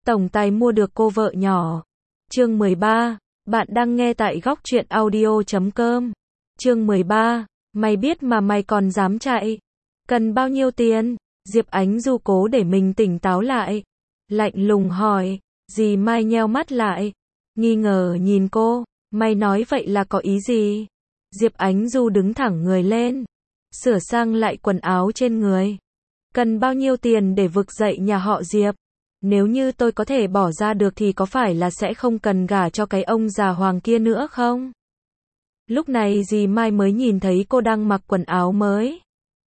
Tổng tài mua được cô vợ nhỏ. Chương 13. Bạn đang nghe tại góc truyện audio.com. Chương 13. Mày biết mà mày còn dám chạy. Cần bao nhiêu tiền? Diệp Ánh Du cố để mình tỉnh táo lại. Lạnh lùng hỏi. Dì Mai nheo mắt lại. Nghi ngờ nhìn cô. Mày nói vậy là có ý gì? Diệp Ánh Du đứng thẳng người lên. Sửa sang lại quần áo trên người. Cần bao nhiêu tiền để vực dậy nhà họ Diệp? Nếu như tôi có thể bỏ ra được thì có phải là sẽ không cần gả cho cái ông già Hoàng kia nữa không? Lúc này dì Mai mới nhìn thấy cô đang mặc quần áo mới.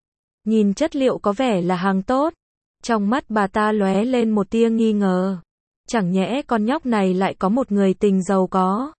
Nhìn chất liệu có vẻ là hàng tốt. Trong mắt bà ta lóe lên một tia nghi ngờ. Chẳng nhẽ con nhóc này lại có một người tình giàu có.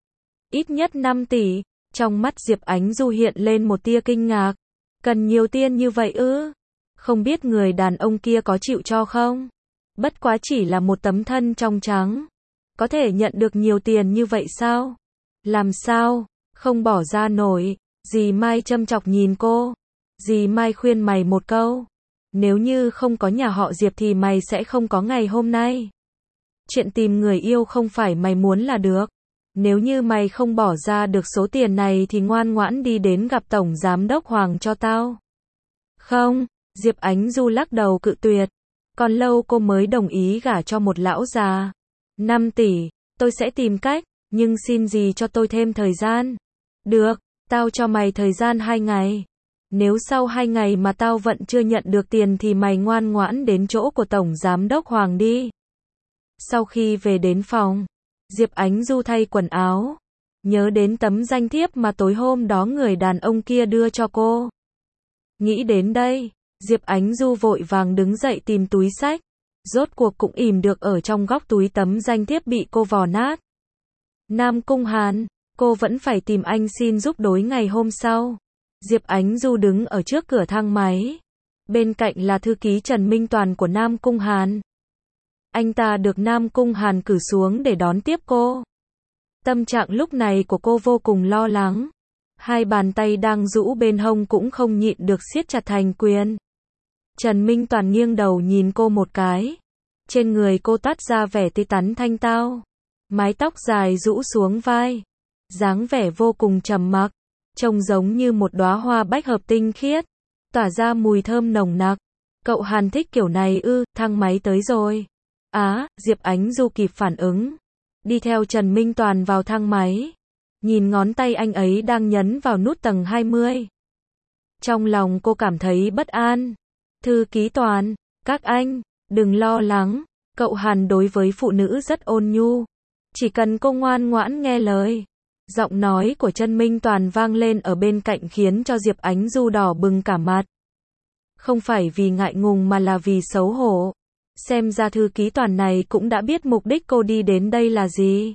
Ít nhất 5 tỷ. Trong mắt Diệp Ánh Du hiện lên một tia kinh ngạc. Cần nhiều tiền như vậy ư? Không biết người đàn ông kia có chịu cho không? Bất quá chỉ là một tấm thân trong trắng. Có thể nhận được nhiều tiền như vậy sao? Làm sao? Không bỏ ra nổi. Dì Mai châm chọc nhìn cô. Dì Mai khuyên mày một câu. Nếu như không có nhà họ Diệp thì mày sẽ không có ngày hôm nay. Chuyện tìm người yêu không phải mày muốn là được. Nếu như mày không bỏ ra được số tiền này thì ngoan ngoãn đi đến gặp Tổng Giám đốc Hoàng cho tao. Không, Diệp Ánh Du lắc đầu cự tuyệt. Còn lâu cô mới đồng ý gả cho một lão già. 5 tỷ, tôi sẽ tìm cách, nhưng xin gì cho tôi thêm thời gian. Được, tao cho mày thời gian 2 ngày. Nếu sau 2 ngày mà tao vẫn chưa nhận được tiền thì mày ngoan ngoãn đến chỗ của Tổng Giám đốc Hoàng đi. Sau khi về đến phòng, Diệp Ánh Du thay quần áo. Nhớ đến tấm danh thiếp mà tối hôm đó người đàn ông kia đưa cho cô. Nghĩ đến đây, Diệp Ánh Du vội vàng đứng dậy tìm túi xách. Rốt cuộc cũng ìm được ở trong góc túi tấm danh thiếp bị cô vò nát. Nam Cung Hàn, cô vẫn phải tìm anh xin giúp đối ngày hôm sau. Diệp Ánh Du đứng ở trước cửa thang máy. Bên cạnh là thư ký Trần Minh Toàn của Nam Cung Hàn. Anh ta được Nam Cung Hàn cử xuống để đón tiếp cô. Tâm trạng lúc này của cô vô cùng lo lắng. Hai bàn tay đang rũ bên hông cũng không nhịn được siết chặt thành quyền. Trần Minh Toàn nghiêng đầu nhìn cô một cái. Trên người cô toát ra vẻ tươi tắn thanh tao. Mái tóc dài rũ xuống vai. Dáng vẻ vô cùng trầm mặc. Trông giống như một đóa hoa bách hợp tinh khiết. Tỏa ra mùi thơm nồng nặc. Cậu Hàn thích kiểu này ư? Thang máy tới rồi. Diệp Ánh Du kịp phản ứng. Đi theo Trần Minh Toàn vào thang máy. Nhìn ngón tay anh ấy đang nhấn vào nút tầng 20. Trong lòng cô cảm thấy bất an. Thư ký Toàn, các anh, đừng lo lắng. Cậu Hàn đối với phụ nữ rất ôn nhu. Chỉ cần cô ngoan ngoãn nghe lời. Giọng nói của Trần Minh Toàn vang lên ở bên cạnh khiến cho Diệp Ánh Du đỏ bừng cả mặt. Không phải vì ngại ngùng mà là vì xấu hổ. Xem ra thư ký Toàn này cũng đã biết mục đích cô đi đến đây là gì.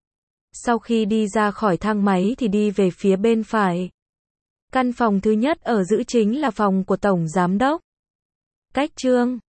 Sau khi đi ra khỏi thang máy thì đi về phía bên phải. Căn phòng thứ nhất ở giữ chính là phòng của Tổng Giám đốc. Cách Trương,